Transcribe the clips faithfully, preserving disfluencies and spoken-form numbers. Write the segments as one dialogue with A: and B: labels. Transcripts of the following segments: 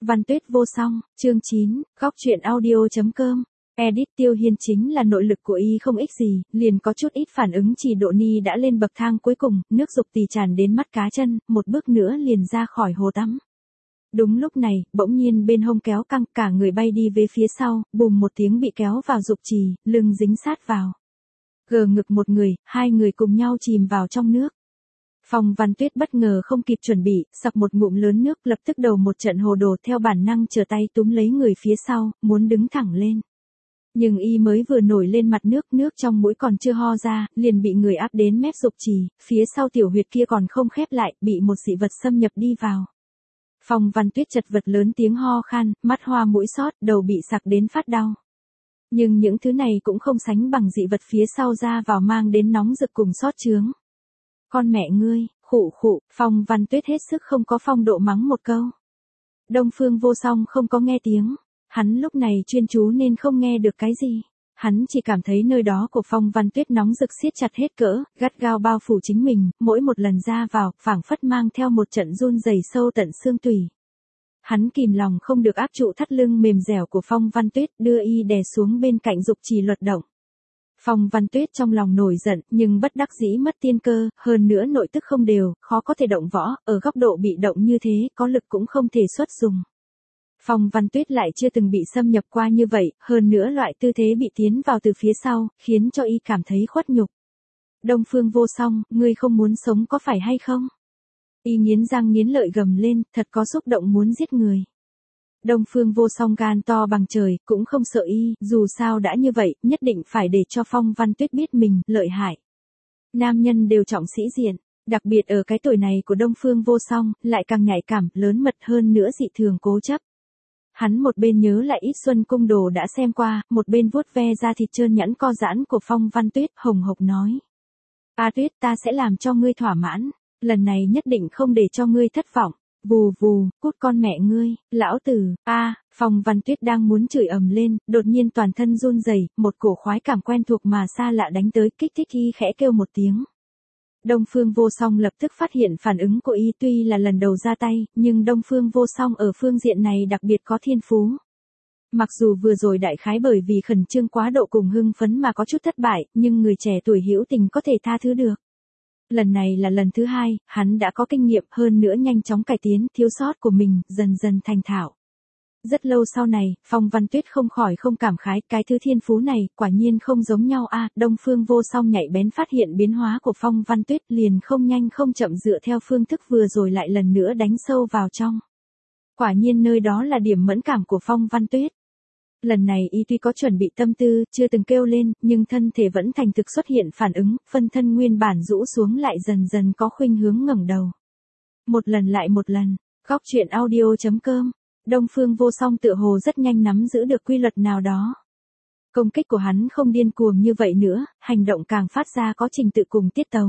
A: Văn Tuyết vô song, chương chín, góc truyện audio.com. Edit Tiêu Hiên chính là nội lực của y không ích gì, liền có chút ít phản ứng chỉ độ ni đã lên bậc thang cuối cùng, nước dục tì tràn đến mắt cá chân, một bước nữa liền ra khỏi hồ tắm. Đúng lúc này, bỗng nhiên bên hông kéo căng, cả người bay đi về phía sau, bùm một tiếng bị kéo vào dục trì, lưng dính sát vào. Gờ ngực một người, hai người cùng nhau chìm vào trong nước. Phong Văn Tuyết bất ngờ không kịp chuẩn bị, sặc một ngụm lớn nước, lập tức đầu một trận hồ đồ, theo bản năng trở tay túm lấy người phía sau, muốn đứng thẳng lên. Nhưng y mới vừa nổi lên mặt nước, nước trong mũi còn chưa ho ra, liền bị người áp đến mép dục trì, phía sau tiểu huyệt kia còn không khép lại, bị một dị vật xâm nhập đi vào. Phong Văn Tuyết chật vật lớn tiếng ho khan, mắt hoa mũi xót, đầu bị sặc đến phát đau. Nhưng những thứ này cũng không sánh bằng dị vật phía sau ra vào mang đến nóng rực cùng xót chướng. Con mẹ ngươi, khụ khụ, Phong Văn Tuyết hết sức không có phong độ mắng một câu. Đông Phương Vô Song không có nghe tiếng, hắn lúc này chuyên chú nên không nghe được cái gì. Hắn chỉ cảm thấy nơi đó của Phong Văn Tuyết nóng rực siết chặt hết cỡ, gắt gao bao phủ chính mình, mỗi một lần ra vào, phảng phất mang theo một trận run rẩy sâu tận xương tủy. Hắn kìm lòng không được áp trụ thắt lưng mềm dẻo của Phong Văn Tuyết, đưa y đè xuống bên cạnh dục trì luật động. Phong Văn Tuyết trong lòng nổi giận, nhưng bất đắc dĩ mất tiên cơ, hơn nữa nội tức không đều, khó có thể động võ, ở góc độ bị động như thế, có lực cũng không thể xuất dùng. Phong Văn Tuyết lại chưa từng bị xâm nhập qua như vậy, hơn nữa loại tư thế bị tiến vào từ phía sau, khiến cho y cảm thấy khuất nhục. Đông Phương Vô Song, ngươi không muốn sống có phải hay không? Y nghiến răng nghiến lợi gầm lên, thật có xúc động muốn giết người. Đông Phương Vô Song gan to bằng trời, cũng không sợ y, dù sao đã như vậy, nhất định phải để cho Phong Văn Tuyết biết mình, lợi hại. Nam nhân đều trọng sĩ diện, đặc biệt ở cái tuổi này của Đông Phương Vô Song, lại càng nhạy cảm, lớn mật hơn nữa dị thường cố chấp. Hắn một bên nhớ lại ít Xuân Cung Đồ đã xem qua, một bên vuốt ve da thịt trơn nhẵn co giãn của Phong Văn Tuyết, hồng hộc nói. A Tuyết, ta sẽ làm cho ngươi thỏa mãn, lần này nhất định không để cho ngươi thất vọng. Vù vù, cút con mẹ ngươi, lão tử, a, à, Phong Văn Tuyết đang muốn chửi ầm lên, đột nhiên toàn thân run rẩy, một cổ khoái cảm quen thuộc mà xa lạ đánh tới, kích thích y khẽ kêu một tiếng. Đông Phương Vô Song lập tức phát hiện phản ứng của y, tuy là lần đầu ra tay, nhưng Đông Phương Vô Song ở phương diện này đặc biệt có thiên phú. Mặc dù vừa rồi đại khái bởi vì khẩn trương quá độ cùng hưng phấn mà có chút thất bại, nhưng người trẻ tuổi hữu tình có thể tha thứ được. Lần này là lần thứ hai, hắn đã có kinh nghiệm, hơn nữa nhanh chóng cải tiến thiếu sót của mình, dần dần thành thạo. Rất lâu sau này, Phong Văn Tuyết không khỏi không cảm khái, cái thứ thiên phú này, quả nhiên không giống nhau a. À, Đông Phương Vô Song nhạy bén phát hiện biến hóa của Phong Văn Tuyết, liền không nhanh không chậm dựa theo phương thức vừa rồi lại lần nữa đánh sâu vào trong. Quả nhiên nơi đó là điểm mẫn cảm của Phong Văn Tuyết. Lần này y tuy có chuẩn bị tâm tư, chưa từng kêu lên, nhưng thân thể vẫn thành thực xuất hiện phản ứng, phân thân nguyên bản rũ xuống lại dần dần có khuynh hướng ngẩng đầu. Một lần lại một lần, góc truyện audio.com, Đông Phương Vô Song tựa hồ rất nhanh nắm giữ được quy luật nào đó. Công kích của hắn không điên cuồng như vậy nữa, hành động càng phát ra có trình tự cùng tiết tấu.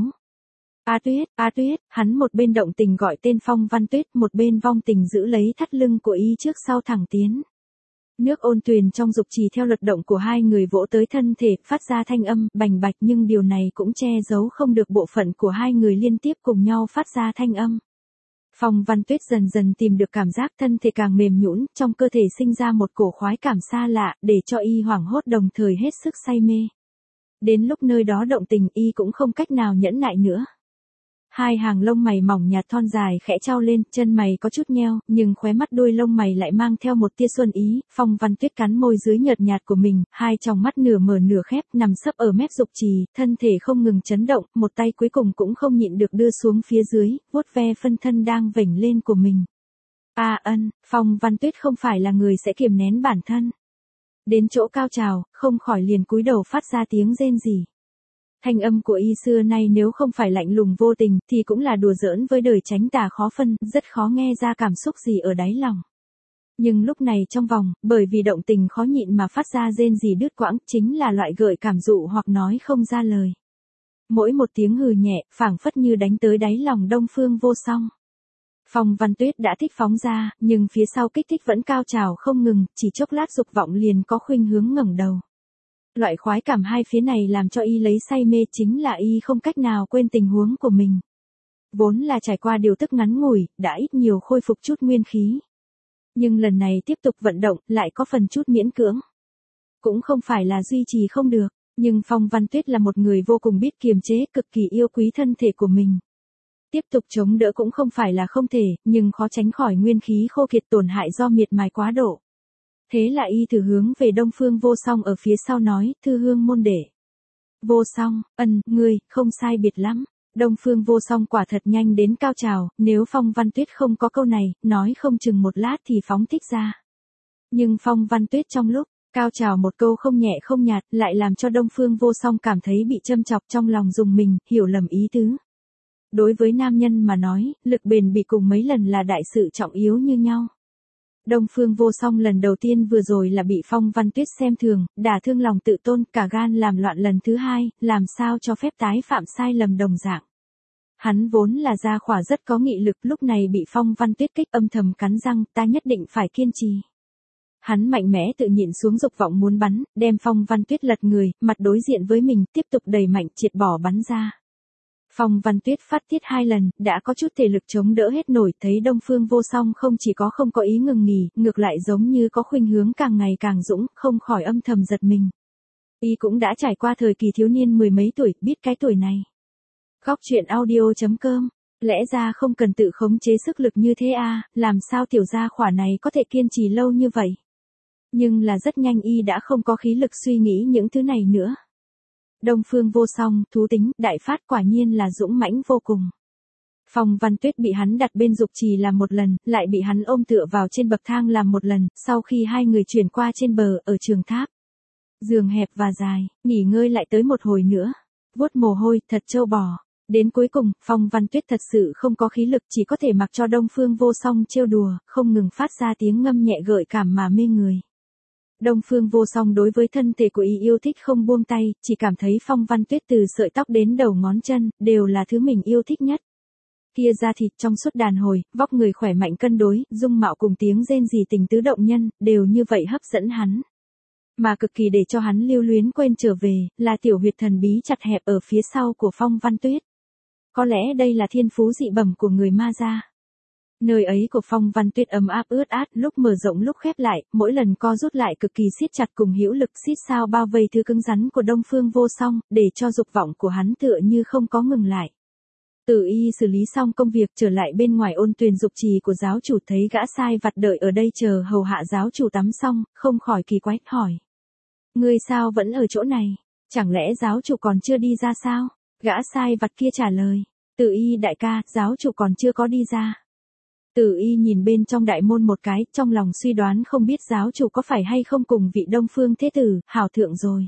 A: A Tuyết, A Tuyết, hắn một bên động tình gọi tên Phong Văn Tuyết, một bên vong tình giữ lấy thắt lưng của y trước sau thẳng tiến. Nước ôn tuyền trong dục trì theo luật động của hai người vỗ tới thân thể, phát ra thanh âm, bành bạch, nhưng điều này cũng che giấu không được bộ phận của hai người liên tiếp cùng nhau phát ra thanh âm. Phong Văn Tuyết dần dần tìm được cảm giác thân thể càng mềm nhũn, trong cơ thể sinh ra một cổ khoái cảm xa lạ, để cho y hoảng hốt đồng thời hết sức say mê. Đến lúc nơi đó động tình y cũng không cách nào nhẫn nại nữa. Hai hàng lông mày mỏng nhạt thon dài khẽ trao lên, chân mày có chút nheo, nhưng khóe mắt đuôi lông mày lại mang theo một tia xuân ý. Phong Văn Tuyết cắn môi dưới nhợt nhạt của mình, hai tròng mắt nửa mở nửa khép, nằm sấp ở mép dục trì, thân thể không ngừng chấn động, một tay cuối cùng cũng không nhịn được đưa xuống phía dưới, vuốt ve phân thân đang vểnh lên của mình. A à, ân, Phong Văn Tuyết không phải là người sẽ kiềm nén bản thân. Đến chỗ cao trào, không khỏi liền cúi đầu phát ra tiếng rên rỉ. Thanh âm của y xưa nay nếu không phải lạnh lùng vô tình, thì cũng là đùa giỡn với đời tránh tà khó phân, rất khó nghe ra cảm xúc gì ở đáy lòng. Nhưng lúc này trong vòng, bởi vì động tình khó nhịn mà phát ra rên rỉ đứt quãng, chính là loại gợi cảm dụ hoặc nói không ra lời. Mỗi một tiếng hừ nhẹ, phảng phất như đánh tới đáy lòng Đông Phương Vô Song. Phong Văn Tuyết đã thích phóng ra, nhưng phía sau kích thích vẫn cao trào không ngừng, chỉ chốc lát dục vọng liền có khuynh hướng ngẩng đầu. Loại khoái cảm hai phía này làm cho y lấy say mê, chính là y không cách nào quên tình huống của mình. Vốn là trải qua điều tức ngắn ngủi, đã ít nhiều khôi phục chút nguyên khí. Nhưng lần này tiếp tục vận động, lại có phần chút miễn cưỡng. Cũng không phải là duy trì không được, nhưng Phong Văn Tuyết là một người vô cùng biết kiềm chế, cực kỳ yêu quý thân thể của mình. Tiếp tục chống đỡ cũng không phải là không thể, nhưng khó tránh khỏi nguyên khí khô kiệt tổn hại do miệt mài quá độ. Thế là y thử hướng về Đông Phương Vô Song ở phía sau nói, thư hương môn đệ. Vô Song, ân, ngươi, không sai biệt lắm. Đông Phương Vô Song quả thật nhanh đến cao trào, nếu Phong Văn Tuyết không có câu này, nói không chừng một lát thì phóng thích ra. Nhưng Phong Văn Tuyết trong lúc cao trào một câu không nhẹ không nhạt, lại làm cho Đông Phương Vô Song cảm thấy bị châm chọc trong lòng dùng mình, hiểu lầm ý tứ. Đối với nam nhân mà nói, lực bền bỉ cùng mấy lần là đại sự trọng yếu như nhau. Đông Phương Vô Song lần đầu tiên vừa rồi là bị Phong Văn Tuyết xem thường, đả thương lòng tự tôn, cả gan làm loạn lần thứ hai, làm sao cho phép tái phạm sai lầm đồng dạng. Hắn vốn là gia khỏa rất có nghị lực, lúc này bị Phong Văn Tuyết kích, âm thầm cắn răng, ta nhất định phải kiên trì. Hắn mạnh mẽ tự nhịn xuống dục vọng muốn bắn, đem Phong Văn Tuyết lật người, mặt đối diện với mình, tiếp tục đẩy mạnh triệt bỏ bắn ra. Phong Văn Tuyết phát tiết hai lần, đã có chút thể lực chống đỡ hết nổi, thấy Đông Phương Vô Song không chỉ có không có ý ngừng nghỉ, ngược lại giống như có khuynh hướng càng ngày càng dũng, không khỏi âm thầm giật mình. Y cũng đã trải qua thời kỳ thiếu niên mười mấy tuổi, biết cái tuổi này. Góc truyện audio chấm com, lẽ ra không cần tự khống chế sức lực như thế à, làm sao tiểu gia khỏa này có thể kiên trì lâu như vậy. Nhưng là rất nhanh y đã không có khí lực suy nghĩ những thứ này nữa. Đông Phương Vô Song, thú tính, đại phát quả nhiên là dũng mãnh vô cùng. Phong Văn Tuyết bị hắn đặt bên dục trì làm một lần, lại bị hắn ôm tựa vào trên bậc thang làm một lần, sau khi hai người chuyển qua trên bờ, ở trường tháp. Giường hẹp và dài, nghỉ ngơi lại tới một hồi nữa. Vuốt mồ hôi, thật trâu bò. Đến cuối cùng, Phong Văn Tuyết thật sự không có khí lực, chỉ có thể mặc cho Đông Phương Vô Song trêu đùa, không ngừng phát ra tiếng ngâm nhẹ gợi cảm mà mê người. Đông Phương Vô Song đối với thân thể của y yêu thích không buông tay, chỉ cảm thấy Phong Văn Tuyết từ sợi tóc đến đầu ngón chân, đều là thứ mình yêu thích nhất. Kia da thịt trong suốt đàn hồi, vóc người khỏe mạnh cân đối, dung mạo cùng tiếng rên rỉ tình tứ động nhân, đều như vậy hấp dẫn hắn. Mà cực kỳ để cho hắn lưu luyến quên trở về, là tiểu huyệt thần bí chặt hẹp ở phía sau của Phong Văn Tuyết. Có lẽ đây là thiên phú dị bẩm của người ma gia. Nơi ấy của Phong Văn Tuyết ấm áp ướt át, lúc mở rộng lúc khép lại, mỗi lần co rút lại cực kỳ siết chặt cùng hữu lực siết sao bao vây thứ cứng rắn của Đông Phương Vô Song, để cho dục vọng của hắn tựa như không có ngừng lại. Tử y xử lý xong công việc trở lại bên ngoài ôn tuyền dục trì của giáo chủ, thấy gã sai vặt đợi ở đây chờ hầu hạ giáo chủ tắm xong, không khỏi kỳ quái, hỏi. Ngươi sao vẫn ở chỗ này? Chẳng lẽ giáo chủ còn chưa đi ra sao? Gã sai vặt kia trả lời. Tử y đại ca, giáo chủ còn chưa có đi ra. Tử y nhìn bên trong đại môn một cái, trong lòng suy đoán không biết giáo chủ có phải hay không cùng vị Đông Phương Thế Tử, hảo thượng rồi.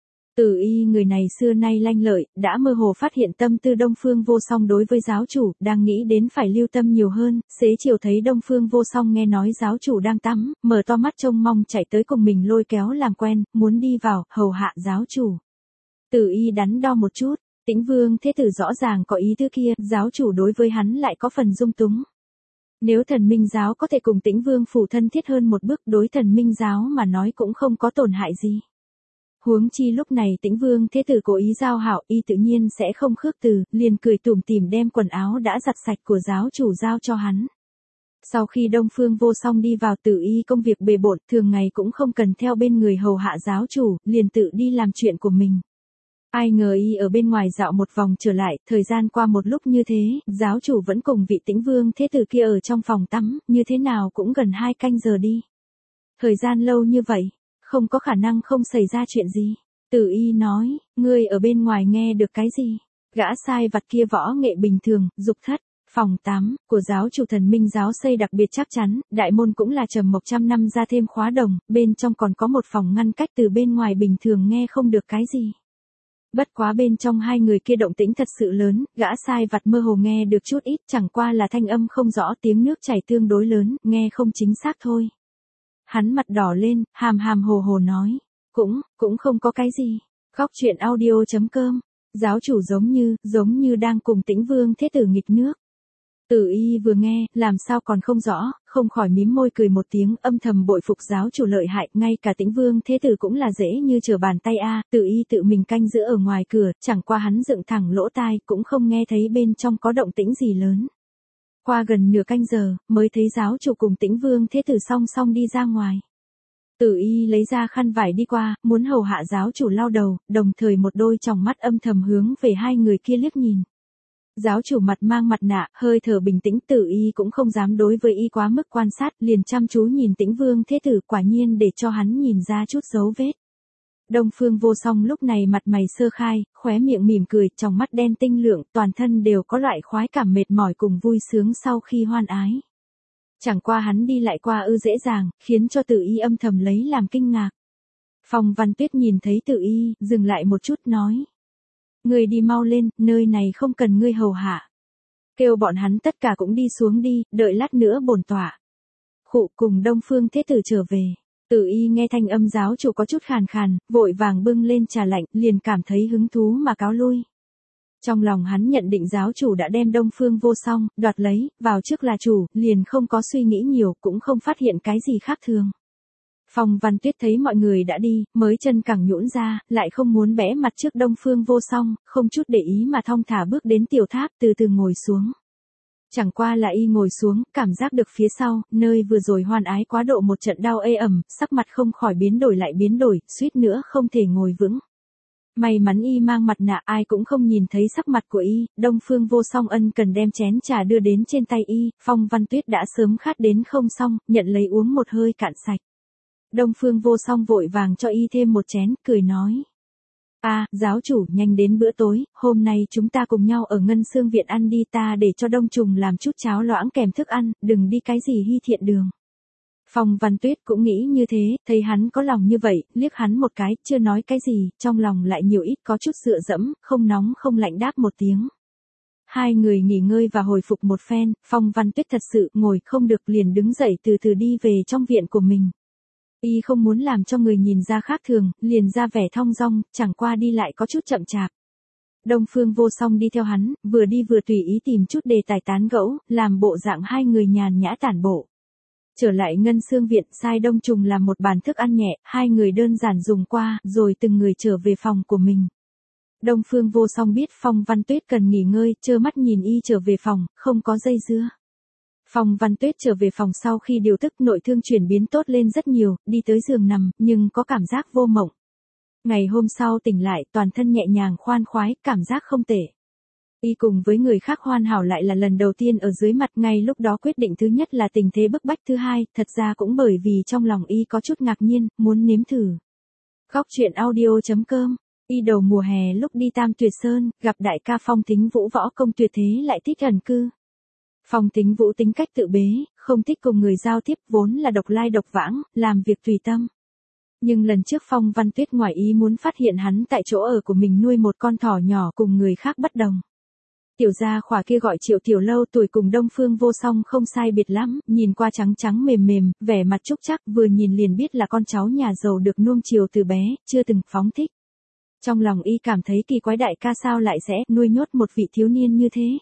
A: Tử y người này xưa nay lanh lợi, đã mơ hồ phát hiện tâm tư Đông Phương Vô Song đối với giáo chủ, đang nghĩ đến phải lưu tâm nhiều hơn, xế chiều thấy Đông Phương Vô Song nghe nói giáo chủ đang tắm, mở to mắt trông mong chạy tới cùng mình lôi kéo làm quen, muốn đi vào, hầu hạ giáo chủ. Tử y đắn đo một chút, Tĩnh Vương Thế Tử rõ ràng có ý tứ kia, giáo chủ đối với hắn lại có phần dung túng. Nếu Thần Minh giáo có thể cùng Tĩnh Vương phủ thân thiết hơn một bước, đối Thần Minh giáo mà nói cũng không có tổn hại gì. Huống chi lúc này Tĩnh Vương Thế Tử cố ý giao hảo, y tự nhiên sẽ không khước từ, liền cười tủm tỉm đem quần áo đã giặt sạch của giáo chủ giao cho hắn. Sau khi Đông Phương Vô Song đi vào, Tử y công việc bề bộn, thường ngày cũng không cần theo bên người hầu hạ giáo chủ, liền tự đi làm chuyện của mình. Ai ngờ y ở bên ngoài dạo một vòng trở lại, thời gian qua một lúc như thế, giáo chủ vẫn cùng vị Tĩnh Vương Thế Tử kia ở trong phòng tắm, như thế nào cũng gần hai canh giờ đi. Thời gian lâu như vậy, không có khả năng không xảy ra chuyện gì. Tử y nói, ngươi ở bên ngoài nghe được cái gì? Gã sai vặt kia võ nghệ bình thường, dục thất. Phòng tắm của giáo chủ Thần Minh giáo xây đặc biệt chắc chắn, đại môn cũng là trầm mộc trăm năm ra thêm khóa đồng, bên trong còn có một phòng ngăn cách, từ bên ngoài bình thường nghe không được cái gì. Bất quá bên trong hai người kia động tĩnh thật sự lớn, gã sai vặt mơ hồ nghe được chút ít, chẳng qua là thanh âm không rõ, tiếng nước chảy tương đối lớn, nghe không chính xác thôi. Hắn mặt đỏ lên, hàm hàm hồ hồ nói, cũng, cũng không có cái gì. Góc truyện audio chấm com, giáo chủ giống như, giống như đang cùng Tĩnh Vương Thế Tử nghịch nước. Tử y vừa nghe, làm sao còn không rõ, không khỏi mím môi cười một tiếng, âm thầm bội phục giáo chủ lợi hại, ngay cả Tĩnh Vương Thế Tử cũng là dễ như trở bàn tay a. Tử y tự mình canh giữ ở ngoài cửa, chẳng qua hắn dựng thẳng lỗ tai, cũng không nghe thấy bên trong có động tĩnh gì lớn. Qua gần nửa canh giờ, mới thấy giáo chủ cùng Tĩnh Vương Thế Tử song song đi ra ngoài. Tử Y lấy ra khăn vải đi qua, muốn hầu hạ giáo chủ lau đầu, đồng thời một đôi tròng mắt âm thầm hướng về hai người kia liếc nhìn. Giáo chủ mặt mang mặt nạ, hơi thở bình tĩnh, Tử Y cũng không dám đối với y quá mức quan sát, liền chăm chú nhìn Tĩnh Vương Thế Tử, quả nhiên để cho hắn nhìn ra chút dấu vết. Đông Phương Vô Song lúc này mặt mày sơ khai, khóe miệng mỉm cười, trong mắt đen tinh lượng, toàn thân đều có loại khoái cảm mệt mỏi cùng vui sướng sau khi hoan ái. Chẳng qua hắn đi lại qua ư dễ dàng, khiến cho Tử Y âm thầm lấy làm kinh ngạc. Phong Văn Tuyết nhìn thấy Tử Y, dừng lại một chút nói. Ngươi đi mau lên, nơi này không cần ngươi hầu hạ. Kêu bọn hắn tất cả cũng đi xuống đi, đợi lát nữa bổn tọa. Khụ cùng Đông Phương Thế Tử trở về. Tử Y nghe thanh âm giáo chủ có chút khàn khàn, vội vàng bưng lên trà lạnh, liền cảm thấy hứng thú mà cáo lui. Trong lòng hắn nhận định giáo chủ đã đem Đông Phương Vô Song đoạt lấy, vào trước là chủ, liền không có suy nghĩ nhiều, cũng không phát hiện cái gì khác thường. Phong Văn Tuyết thấy mọi người đã đi, mới chân cẳng nhũn ra, lại không muốn bẽ mặt trước Đông Phương Vô Song, không chút để ý mà thong thả bước đến tiểu tháp, từ từ ngồi xuống. Chẳng qua là y ngồi xuống, cảm giác được phía sau, nơi vừa rồi hoan ái quá độ một trận đau ê ẩm, sắc mặt không khỏi biến đổi lại biến đổi, suýt nữa không thể ngồi vững. May mắn y mang mặt nạ, ai cũng không nhìn thấy sắc mặt của y. Đông Phương Vô Song ân cần đem chén trà đưa đến trên tay y, Phong Văn Tuyết đã sớm khát đến không xong, nhận lấy uống một hơi cạn sạch. Đông Phương Vô Song vội vàng cho y thêm một chén, cười nói. À, giáo chủ, nhanh đến bữa tối, hôm nay chúng ta cùng nhau ở Ngân Xương Viện ăn đi, ta để cho Đông Trùng làm chút cháo loãng kèm thức ăn, đừng đi cái gì hy thiện đường. Phong Văn Tuyết cũng nghĩ như thế, thấy hắn có lòng như vậy, liếc hắn một cái, chưa nói cái gì, trong lòng lại nhiều ít có chút dựa dẫm, không nóng không lạnh đáp một tiếng. Hai người nghỉ ngơi và hồi phục một phen, Phong Văn Tuyết thật sự ngồi không được liền đứng dậy từ từ đi về trong viện của mình. Y không muốn làm cho người nhìn ra khác thường, liền ra vẻ thong dong, chẳng qua đi lại có chút chậm chạp. Đông Phương Vô Song đi theo hắn, vừa đi vừa tùy ý tìm chút đề tài tán gẫu, làm bộ dạng hai người nhàn nhã tản bộ. Trở lại Ngân Xương Viện, sai Đông Trùng làm một bàn thức ăn nhẹ, hai người đơn giản dùng qua, rồi từng người trở về phòng của mình. Đông Phương Vô Song biết Phong Văn Tuyết cần nghỉ ngơi, trơ mắt nhìn y trở về phòng, không có dây dưa. Phong Văn Tuyết trở về phòng sau khi điều tức, nội thương chuyển biến tốt lên rất nhiều, đi tới giường nằm, nhưng có cảm giác vô mộng. Ngày hôm sau tỉnh lại, toàn thân nhẹ nhàng khoan khoái, cảm giác không tệ. Y cùng với người khác hoàn hảo lại là lần đầu tiên ở dưới mặt, ngay lúc đó quyết định thứ nhất là tình thế bức bách, thứ hai, thật ra cũng bởi vì trong lòng y có chút ngạc nhiên, muốn nếm thử. Góc truyện audio chấm com. Y đầu mùa hè lúc đi Tam Tuyệt Sơn, gặp đại ca Phong Tính Vũ võ công tuyệt thế lại thích ẩn cư. Phong Tính Vũ tính cách tự bế, không thích cùng người giao tiếp, vốn là độc lai độc vãng, làm việc tùy tâm. Nhưng lần trước Phong Văn Tuyết ngoài ý muốn phát hiện hắn tại chỗ ở của mình nuôi một con thỏ nhỏ cùng người khác bất đồng. Tiểu gia khỏa kia gọi Triệu Tiểu Lâu, tuổi cùng Đông Phương Vô Song không sai biệt lắm, nhìn qua trắng trắng mềm mềm, vẻ mặt trúc chắc, vừa nhìn liền biết là con cháu nhà giàu được nuông chiều từ bé, chưa từng phóng thích. Trong lòng y cảm thấy kỳ quái, đại ca sao lại sẽ nuôi nhốt một vị thiếu niên như thế.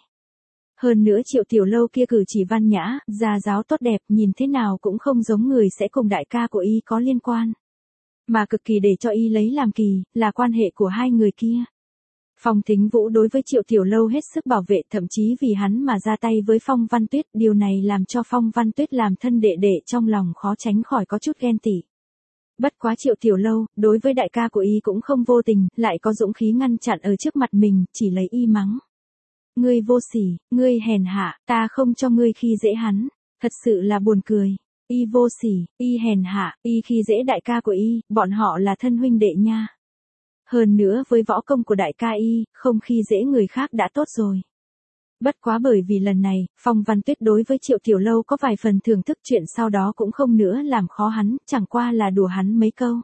A: Hơn nữa Triệu Tiểu Lâu kia cử chỉ văn nhã, gia giáo tốt đẹp, nhìn thế nào cũng không giống người sẽ cùng đại ca của y có liên quan. Mà cực kỳ để cho y lấy làm kỳ, là quan hệ của hai người kia. Phong Tính Vũ đối với Triệu Tiểu Lâu hết sức bảo vệ, thậm chí vì hắn mà ra tay với Phong Văn Tuyết, điều này làm cho Phong Văn Tuyết làm thân đệ đệ trong lòng khó tránh khỏi có chút ghen tị. Bất quá Triệu Tiểu Lâu, đối với đại ca của y cũng không vô tình, lại có dũng khí ngăn chặn ở trước mặt mình, chỉ lấy y mắng. Ngươi vô sỉ, ngươi hèn hạ, ta không cho ngươi khi dễ hắn, thật sự là buồn cười. Y vô sỉ, y hèn hạ, y khi dễ đại ca của y, bọn họ là thân huynh đệ nha. Hơn nữa với võ công của đại ca y, không khi dễ người khác đã tốt rồi. Bất quá bởi vì lần này, Phong Văn Tuyết đối với Triệu Tiểu Lâu có vài phần thưởng thức, chuyện sau đó cũng không nữa làm khó hắn, chẳng qua là đùa hắn mấy câu.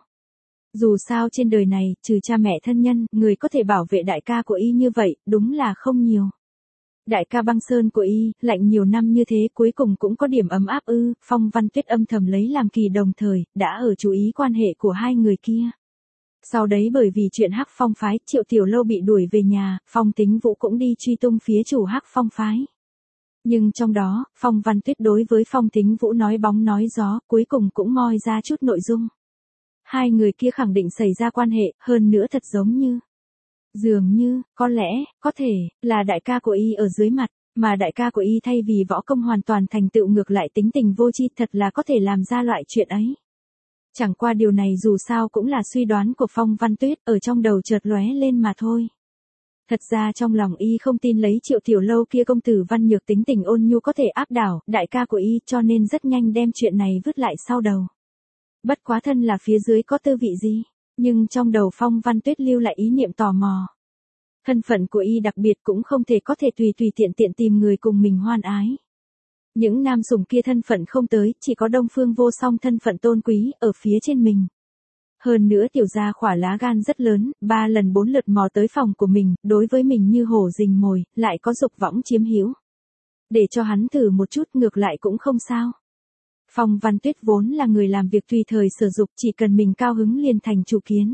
A: Dù sao trên đời này, trừ cha mẹ thân nhân, người có thể bảo vệ đại ca của y như vậy, đúng là không nhiều. Đại ca Băng Sơn của y, lạnh nhiều năm như thế, cuối cùng cũng có điểm ấm áp ư. Phong Văn Tuyết âm thầm lấy làm kỳ, đồng thời, đã ở chú ý quan hệ của hai người kia. Sau đấy bởi vì chuyện Hắc Phong phái, Triệu Tiểu Lâu bị đuổi về nhà, Phong Tính Vũ cũng đi truy tung phía chủ Hắc Phong phái. Nhưng trong đó, Phong Văn Tuyết đối với Phong Tính Vũ nói bóng nói gió, cuối cùng cũng moi ra chút nội dung. Hai người kia khẳng định xảy ra quan hệ, hơn nữa thật giống như, dường như, có lẽ, có thể, là đại ca của y ở dưới mặt, Mà đại ca của y thay vì võ công hoàn toàn thành tựu ngược lại tính tình vô tri, thật là có thể làm ra loại chuyện ấy. Chẳng qua điều này dù sao cũng là suy đoán của Phong Văn Tuyết, ở trong đầu chợt lóe lên mà thôi. Thật ra trong lòng y không tin lấy Triệu Tiểu Lâu kia công tử văn nhược tính tình ôn nhu có thể áp đảo đại ca của y, cho nên rất nhanh đem chuyện này vứt lại sau đầu. Bất quá thân là phía dưới có tư vị gì, nhưng trong đầu Phong Văn Tuyết lưu lại ý niệm tò mò. Thân phận của y đặc biệt cũng không thể có thể tùy tùy tiện tiện tìm người cùng mình hoan ái. Những nam sủng kia thân phận không tới, chỉ có Đông Phương Vô Song thân phận tôn quý ở phía trên mình. Hơn nữa tiểu gia khỏa lá gan rất lớn, ba lần bốn lượt mò tới phòng của mình, đối với mình như hổ rình mồi, lại có dục võng chiếm hữu. Để cho hắn thử một chút ngược lại cũng không sao. Phong Văn Tuyết vốn là người làm việc tùy thời sử dụng, chỉ cần mình cao hứng liền thành chủ kiến.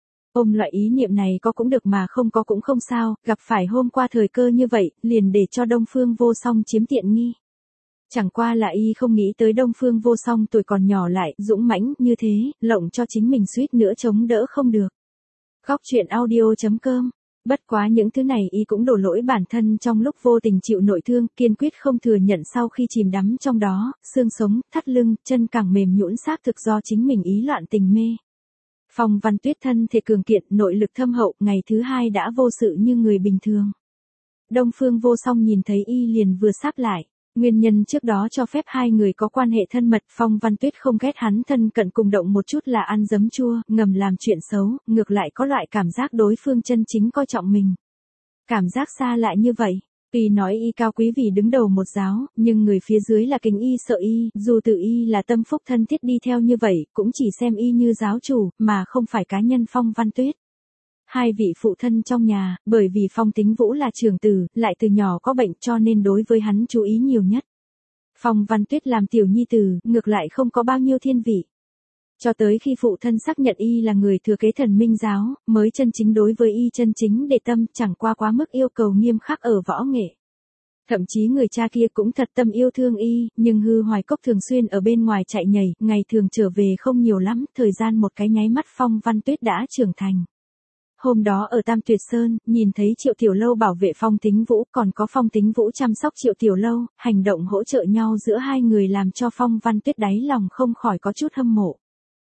A: Ôm loại ý niệm này có cũng được mà không có cũng không sao, gặp phải hôm qua thời cơ như vậy, liền để cho Đông Phương Vô Song chiếm tiện nghi. Chẳng qua là y không nghĩ tới Đông Phương Vô Song tuổi còn nhỏ lại dũng mãnh như thế, lộng cho chính mình suýt nữa chống đỡ không được. Góc truyện audio chấm com. Bất quá những thứ này y cũng đổ lỗi bản thân trong lúc vô tình chịu nội thương, kiên quyết không thừa nhận sau khi chìm đắm trong đó, xương sống, thắt lưng, chân càng mềm nhũn xác thực do chính mình ý loạn tình mê. Phong Văn Tuyết thân thể cường kiện, nội lực thâm hậu, ngày thứ hai đã vô sự như người bình thường. Đông Phương Vô Song nhìn thấy y liền vừa sáp lại. Nguyên nhân trước đó cho phép hai người có quan hệ thân mật, Phong Văn Tuyết không ghét hắn thân cận cùng động một chút là ăn giấm chua, ngầm làm chuyện xấu, ngược lại có loại cảm giác đối phương chân chính coi trọng mình. Cảm giác xa lại như vậy, tuy nói y cao quý vì đứng đầu một giáo, nhưng người phía dưới là kính y sợ y, dù tự y là tâm phúc thân thiết đi theo như vậy, cũng chỉ xem y như giáo chủ, mà không phải cá nhân Phong Văn Tuyết. Hai vị phụ thân trong nhà, bởi vì Phong Tính Vũ là trưởng tử, lại từ nhỏ có bệnh cho nên đối với hắn chú ý nhiều nhất. Phong Văn Tuyết làm tiểu nhi tử, ngược lại không có bao nhiêu thiên vị. Cho tới khi phụ thân xác nhận y là người thừa kế Thần Minh giáo, mới chân chính đối với y chân chính để tâm, chẳng qua quá mức yêu cầu nghiêm khắc ở võ nghệ. Thậm chí người cha kia cũng thật tâm yêu thương y, nhưng hư hoài cốc thường xuyên ở bên ngoài chạy nhảy, ngày thường trở về không nhiều lắm, thời gian một cái nháy mắt Phong Văn Tuyết đã trưởng thành. Hôm đó ở Tam Tuyệt Sơn, nhìn thấy Triệu Tiểu Lâu bảo vệ Phong Tính Vũ, còn có Phong Tính Vũ chăm sóc Triệu Tiểu Lâu, hành động hỗ trợ nhau giữa hai người làm cho Phong Văn Tuyết đáy lòng không khỏi có chút hâm mộ.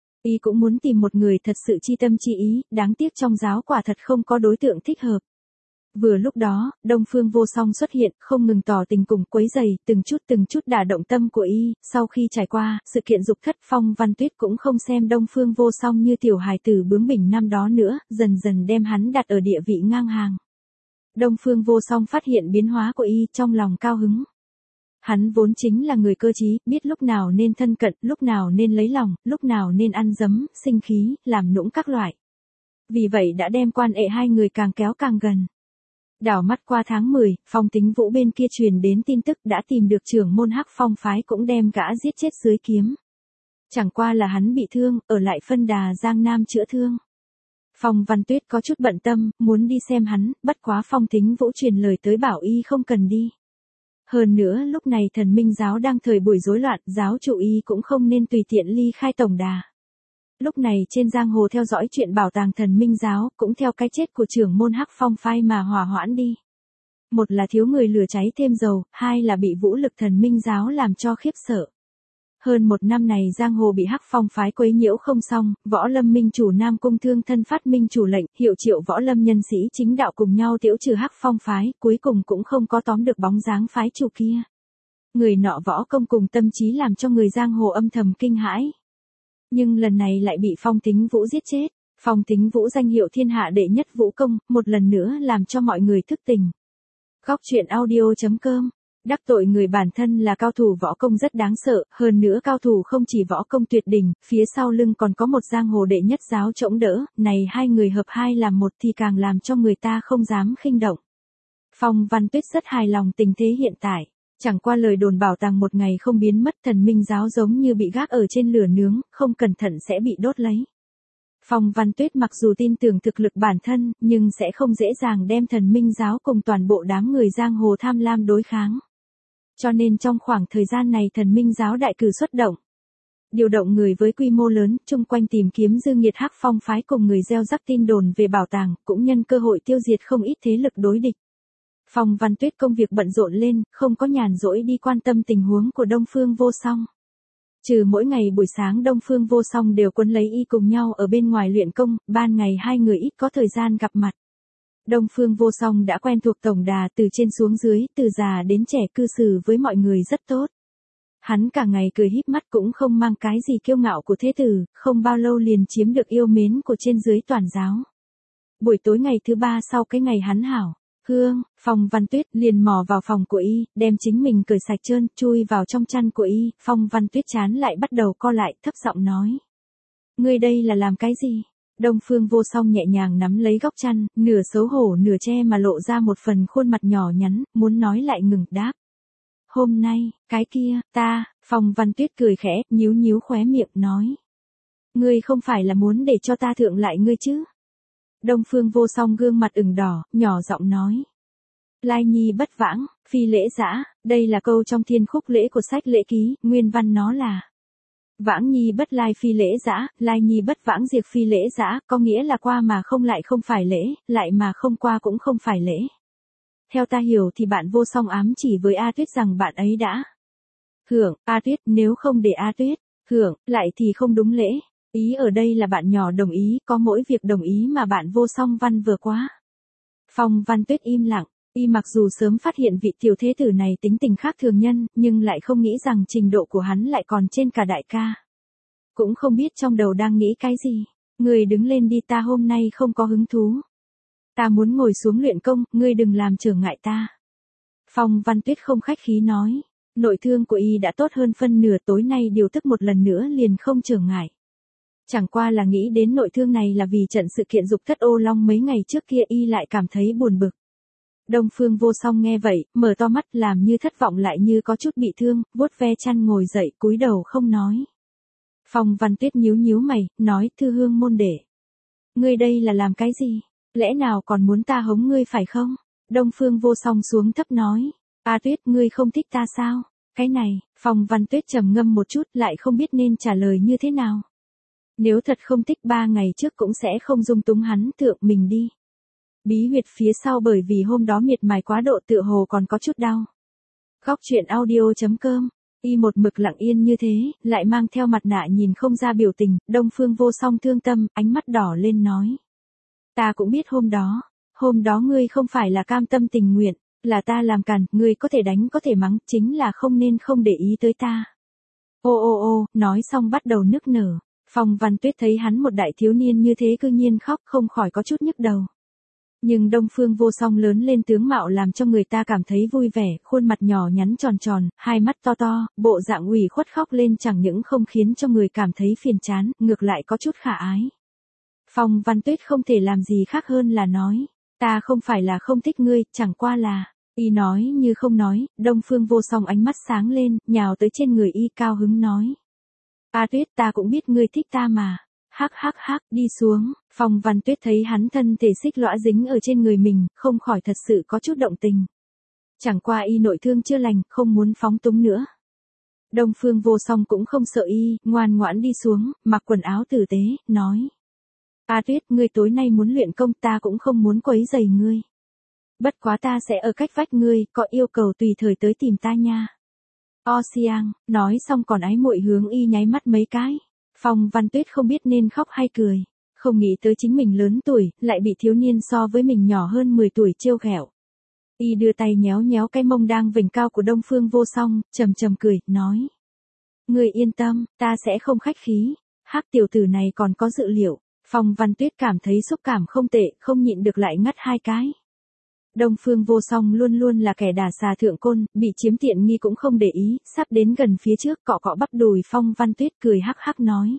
A: Y cũng muốn tìm một người thật sự chi tâm chi ý, đáng tiếc trong giáo quả thật không có đối tượng thích hợp. Vừa lúc đó, Đông Phương Vô Song xuất hiện, không ngừng tỏ tình cùng quấy giày, từng chút từng chút đả động tâm của y, sau khi trải qua, sự kiện dục thất Phong Văn Tuyết cũng không xem Đông Phương Vô Song như tiểu hài tử bướng bỉnh năm đó nữa, dần dần đem hắn đặt ở địa vị ngang hàng. Đông Phương Vô Song phát hiện biến hóa của y trong lòng cao hứng. Hắn vốn chính là người cơ trí, biết lúc nào nên thân cận, lúc nào nên lấy lòng, lúc nào nên ăn dấm, sinh khí, làm nũng các loại. Vì vậy đã đem quan hệ hai người càng kéo càng gần. Đảo mắt qua tháng mười, Phong Tính Vũ bên kia truyền đến tin tức đã tìm được trưởng môn Hắc Phong phái cũng đem gã giết chết dưới kiếm. Chẳng qua là hắn bị thương, ở lại phân đà Giang Nam chữa thương. Phong Văn Tuyết có chút bận tâm, muốn đi xem hắn, bất quá Phong Tính Vũ truyền lời tới bảo y không cần đi. Hơn nữa lúc này Thần Minh giáo đang thời buổi rối loạn, giáo chủ y cũng không nên tùy tiện ly khai tổng đà. Lúc này trên giang hồ theo dõi chuyện bảo tàng Thần Minh giáo, cũng theo cái chết của trưởng môn Hắc Phong phái mà hòa hoãn đi. Một là thiếu người lửa cháy thêm dầu, hai là bị vũ lực Thần Minh giáo làm cho khiếp sợ. Hơn một năm này giang hồ bị Hắc Phong phái quấy nhiễu không xong, Võ Lâm Minh chủ Nam Cung Thương thân phát minh chủ lệnh, hiệu triệu Võ Lâm nhân sĩ chính đạo cùng nhau tiễu trừ Hắc Phong phái, cuối cùng cũng không có tóm được bóng dáng phái chủ kia. Người nọ võ công cùng tâm trí làm cho người giang hồ âm thầm kinh hãi. Nhưng lần này lại bị Phong Tính Vũ giết chết. Phong Tính Vũ danh hiệu thiên hạ đệ nhất vũ công, một lần nữa làm cho mọi người thức tỉnh. Góc truyện audio chấm com. Đắc tội người bản thân là cao thủ võ công rất đáng sợ, hơn nữa cao thủ không chỉ võ công tuyệt đỉnh, phía sau lưng còn có một giang hồ đệ nhất giáo chống đỡ, này hai người hợp hai làm một thì càng làm cho người ta không dám khinh động. Phong Văn Tuyết rất hài lòng tình thế hiện tại. Chẳng qua lời đồn bảo tàng một ngày không biến mất, Thần Minh giáo giống như bị gác ở trên lửa nướng, không cẩn thận sẽ bị đốt lấy. Phong Văn Tuyết mặc dù tin tưởng thực lực bản thân, nhưng sẽ không dễ dàng đem Thần Minh giáo cùng toàn bộ đám người giang hồ tham lam đối kháng. Cho nên trong khoảng thời gian này Thần Minh giáo đại cử xuất động. Điều động người với quy mô lớn, chung quanh tìm kiếm dư nghiệt Hắc Phong phái cùng người gieo rắc tin đồn về bảo tàng, cũng nhân cơ hội tiêu diệt không ít thế lực đối địch. Phong Văn Tuyết công việc bận rộn lên, không có nhàn rỗi đi quan tâm tình huống của Đông Phương Vô Song. Trừ mỗi ngày buổi sáng Đông Phương Vô Song đều quấn lấy y cùng nhau ở bên ngoài luyện công, ban ngày hai người ít có thời gian gặp mặt. Đông Phương Vô Song đã quen thuộc tổng đà từ trên xuống dưới, từ già đến trẻ cư xử với mọi người rất tốt. Hắn cả ngày cười híp mắt cũng không mang cái gì kiêu ngạo của thế tử, không bao lâu liền chiếm được yêu mến của trên dưới toàn giáo. Buổi tối ngày thứ ba sau cái ngày hắn hảo, hương, Phong Văn Tuyết liền mò vào phòng của y, đem chính mình cởi sạch trơn, chui vào trong chăn của y, Phong Văn Tuyết chán lại bắt đầu co lại, thấp giọng nói. Ngươi đây là làm cái gì? Đông Phương Vô Song nhẹ nhàng nắm lấy góc chăn, nửa xấu hổ nửa che mà lộ ra một phần khuôn mặt nhỏ nhắn, muốn nói lại ngừng đáp. Hôm nay, cái kia, ta, Phong Văn Tuyết cười khẽ, nhíu nhíu khóe miệng nói. Ngươi không phải là muốn để cho ta thượng lại ngươi chứ? Đông Phương Vô Song gương mặt ửng đỏ, nhỏ giọng nói. Lai nhi bất vãng, phi lễ dã, đây là câu trong thiên khúc lễ của sách lễ ký, nguyên văn nó là. Vãng nhi bất lai phi lễ dã, lai nhi bất vãng diệt phi lễ dã, có nghĩa là qua mà không lại không phải lễ, lại mà không qua cũng không phải lễ. Theo ta hiểu thì bạn Vô Song ám chỉ với A Tuyết rằng bạn ấy đã hưởng, A Tuyết nếu không để A Tuyết hưởng, lại thì không đúng lễ. Ý ở đây là bạn nhỏ đồng ý, có mỗi việc đồng ý mà bạn Vô Song văn vừa quá. Phong Văn Tuyết im lặng, y mặc dù sớm phát hiện vị tiểu thế tử này tính tình khác thường nhân, nhưng lại không nghĩ rằng trình độ của hắn lại còn trên cả đại ca. Cũng không biết trong đầu đang nghĩ cái gì. Người đứng lên đi, ta hôm nay không có hứng thú. Ta muốn ngồi xuống luyện công, ngươi đừng làm trở ngại ta. Phong Văn Tuyết không khách khí nói, nội thương của y đã tốt hơn phân nửa, tối nay điều tức một lần nữa liền không trở ngại. Chẳng qua là nghĩ đến nội thương này là vì trận sự kiện dục thất ô long mấy ngày trước kia y lại cảm thấy buồn bực. Đông Phương Vô Song nghe vậy, mở to mắt làm như thất vọng lại như có chút bị thương, vuốt ve chăn ngồi dậy cúi đầu không nói. Phong Văn Tuyết nhíu nhíu mày, nói thư hương môn đệ. Ngươi đây là làm cái gì? Lẽ nào còn muốn ta hống ngươi phải không? Đông Phương Vô Song xuống thấp nói. A Tuyết, ngươi không thích ta sao? Cái này, Phong Văn Tuyết trầm ngâm một chút lại không biết nên trả lời như thế nào. Nếu thật không thích ba ngày trước cũng sẽ không dung túng hắn thượng mình đi. Bí huyệt phía sau bởi vì hôm đó miệt mài quá độ tựa hồ còn có chút đau. Góc truyện audio chấm com. Y một mực lặng yên như thế, lại mang theo mặt nạ nhìn không ra biểu tình, Đông Phương Vô Song thương tâm, ánh mắt đỏ lên nói. Ta cũng biết hôm đó, hôm đó ngươi không phải là cam tâm tình nguyện, là ta làm cản, ngươi có thể đánh có thể mắng, chính là không nên không để ý tới ta. Ô ô ô, nói xong bắt đầu nức nở. Phong Văn Tuyết thấy hắn một đại thiếu niên như thế cư nhiên khóc không khỏi có chút nhức đầu. Nhưng Đông Phương Vô Song lớn lên tướng mạo làm cho người ta cảm thấy vui vẻ, khuôn mặt nhỏ nhắn tròn tròn, hai mắt to to, bộ dạng ủy khuất khóc lên chẳng những không khiến cho người cảm thấy phiền chán, ngược lại có chút khả ái. Phong Văn Tuyết không thể làm gì khác hơn là nói, ta không phải là không thích ngươi, chẳng qua là, y nói như không nói, Đông Phương Vô Song ánh mắt sáng lên, nhào tới trên người y cao hứng nói. A Tuyết, ta cũng biết ngươi thích ta mà. Hắc hắc hắc, đi xuống. Phong Văn Tuyết thấy hắn thân thể xích lõa dính ở trên người mình, không khỏi thật sự có chút động tình. Chẳng qua y nội thương chưa lành, không muốn phóng túng nữa. Đông Phương Vô Song cũng không sợ y, ngoan ngoãn đi xuống, mặc quần áo tử tế, nói. A Tuyết, ngươi tối nay muốn luyện công, ta cũng không muốn quấy rầy ngươi. Bất quá ta sẽ ở cách vách ngươi, có yêu cầu tùy thời tới tìm ta nha. O Xiang, nói xong còn ái muội hướng y nháy mắt mấy cái. Phong Văn Tuyết không biết nên khóc hay cười. Không nghĩ tới chính mình lớn tuổi, lại bị thiếu niên so với mình nhỏ hơn mười tuổi trêu ghẹo. Y đưa tay nhéo nhéo cái mông đang vểnh cao của Đông Phương Vô Song, trầm trầm cười, nói. Ngươi yên tâm, ta sẽ không khách khí. Hắc tiểu tử này còn có dự liệu. Phong Văn Tuyết cảm thấy xúc cảm không tệ, không nhịn được lại ngắt hai cái. Đông Phương Vô Song luôn luôn là kẻ đả xà thượng côn, bị chiếm tiện nghi cũng không để ý, sắp đến gần phía trước cọ cọ bắp đùi Phong Văn Tuyết cười hắc hắc nói.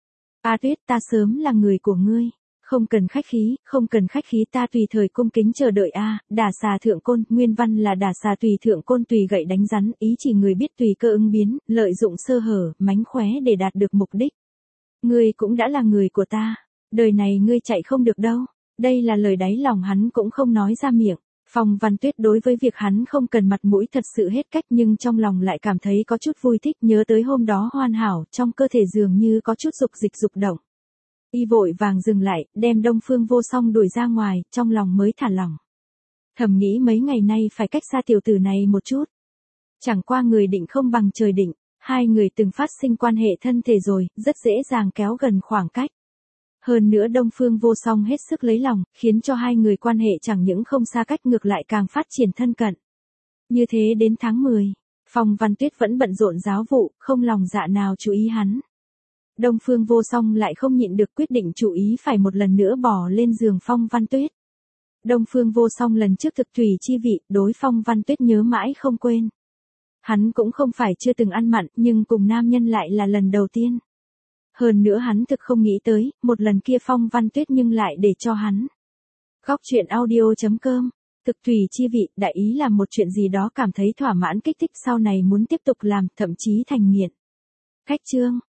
A: A Tuyết, ta sớm là người của ngươi, không cần khách khí, không cần khách khí, ta tùy thời cung kính chờ đợi a. Đả xà thượng côn, nguyên văn là đả xà tùy thượng côn tùy gậy đánh rắn, ý chỉ người biết tùy cơ ứng biến, lợi dụng sơ hở, mánh khóe để đạt được mục đích. Ngươi cũng đã là người của ta, đời này ngươi chạy không được đâu. Đây là lời đáy lòng hắn cũng không nói ra miệng. Phong Văn Tuyết đối với việc hắn không cần mặt mũi thật sự hết cách, nhưng trong lòng lại cảm thấy có chút vui thích, nhớ tới hôm đó hoàn hảo, trong cơ thể dường như có chút dục dịch dục động. Y vội vàng dừng lại, đem Đông Phương Vô Song đuổi ra ngoài, trong lòng mới thả lỏng. Thầm nghĩ mấy ngày nay phải cách xa tiểu tử này một chút. Chẳng qua người định không bằng trời định, hai người từng phát sinh quan hệ thân thể rồi, rất dễ dàng kéo gần khoảng cách. Hơn nữa Đông Phương Vô Song hết sức lấy lòng, khiến cho hai người quan hệ chẳng những không xa cách ngược lại càng phát triển thân cận. Như thế đến tháng mười, Phong Văn Tuyết vẫn bận rộn giáo vụ, không lòng dạ nào chú ý hắn. Đông Phương Vô Song lại không nhịn được quyết định chú ý phải một lần nữa bỏ lên giường Phong Văn Tuyết. Đông Phương Vô Song lần trước thực thủy chi vị, đối Phong Văn Tuyết nhớ mãi không quên. Hắn cũng không phải chưa từng ăn mặn, nhưng cùng nam nhân lại là lần đầu tiên. Hơn nữa hắn thực không nghĩ tới, một lần kia Phong Văn Tuyết nhưng lại để cho hắn. Góc truyện audio chấm com, thực thủy chi vị, đại ý là một chuyện gì đó cảm thấy thỏa mãn kích thích sau này muốn tiếp tục làm, thậm chí thành nghiện. Khách chương.